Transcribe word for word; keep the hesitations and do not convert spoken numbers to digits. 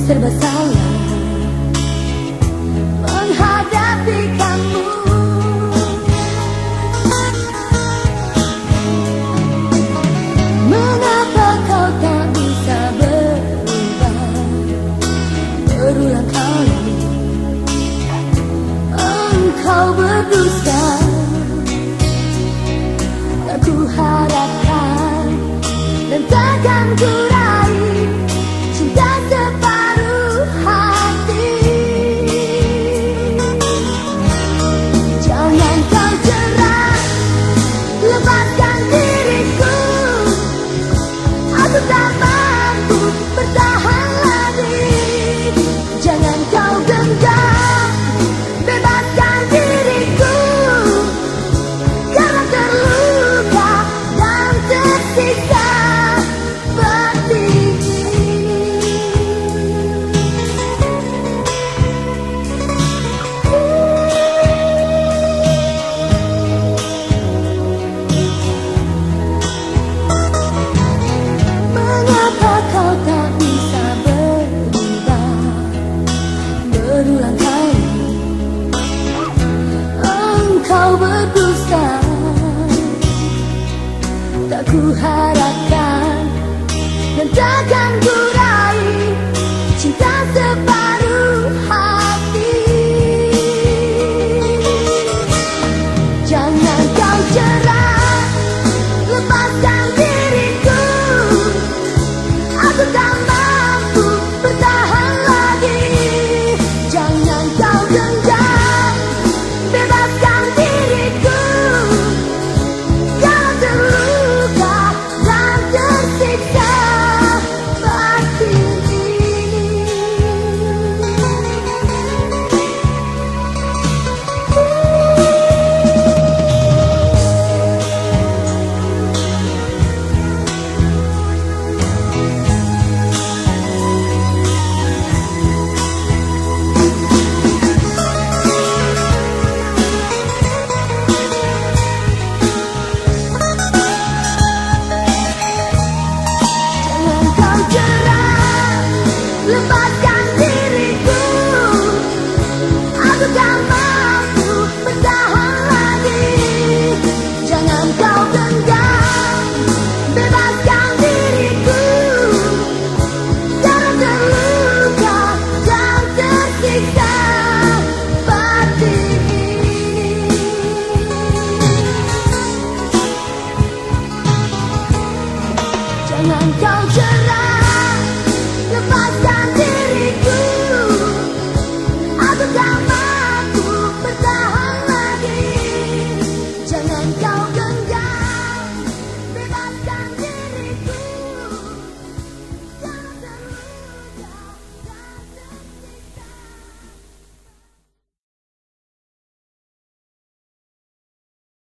serba salah menghadapi kamu. Mengapa kau tak bisa berubah berulang kali engkau berdusta? Tak ku harapkan dan takkan ku raih cinta separuh hati. Jangan kau jerah, lepaskan diriku. Aku tak mampu bertahan lagi. Jangan kau genggam, bebaskan diriku. Karena terluka dan tersiksa seperti ini. Mengapa kau tak bisa berubah berulang kali engkau berdusta? Tak ku harapkan dan takkan ku raih cinta separuh hati. Jangan kau jerah, lepaskan diriku. Aku tak mampu bertahan lagi. Jangan kau genggam, bebaskan diriku. Kau terluka dan tersiksa seperti ini. Jangan kau jerah, lepaskan diriku. Aku tak mampu bertahan lagi. Jangan kau genggam, bebaskan diriku. Karena terluka dan tersiksa seperti ini. Jangan kau jerah.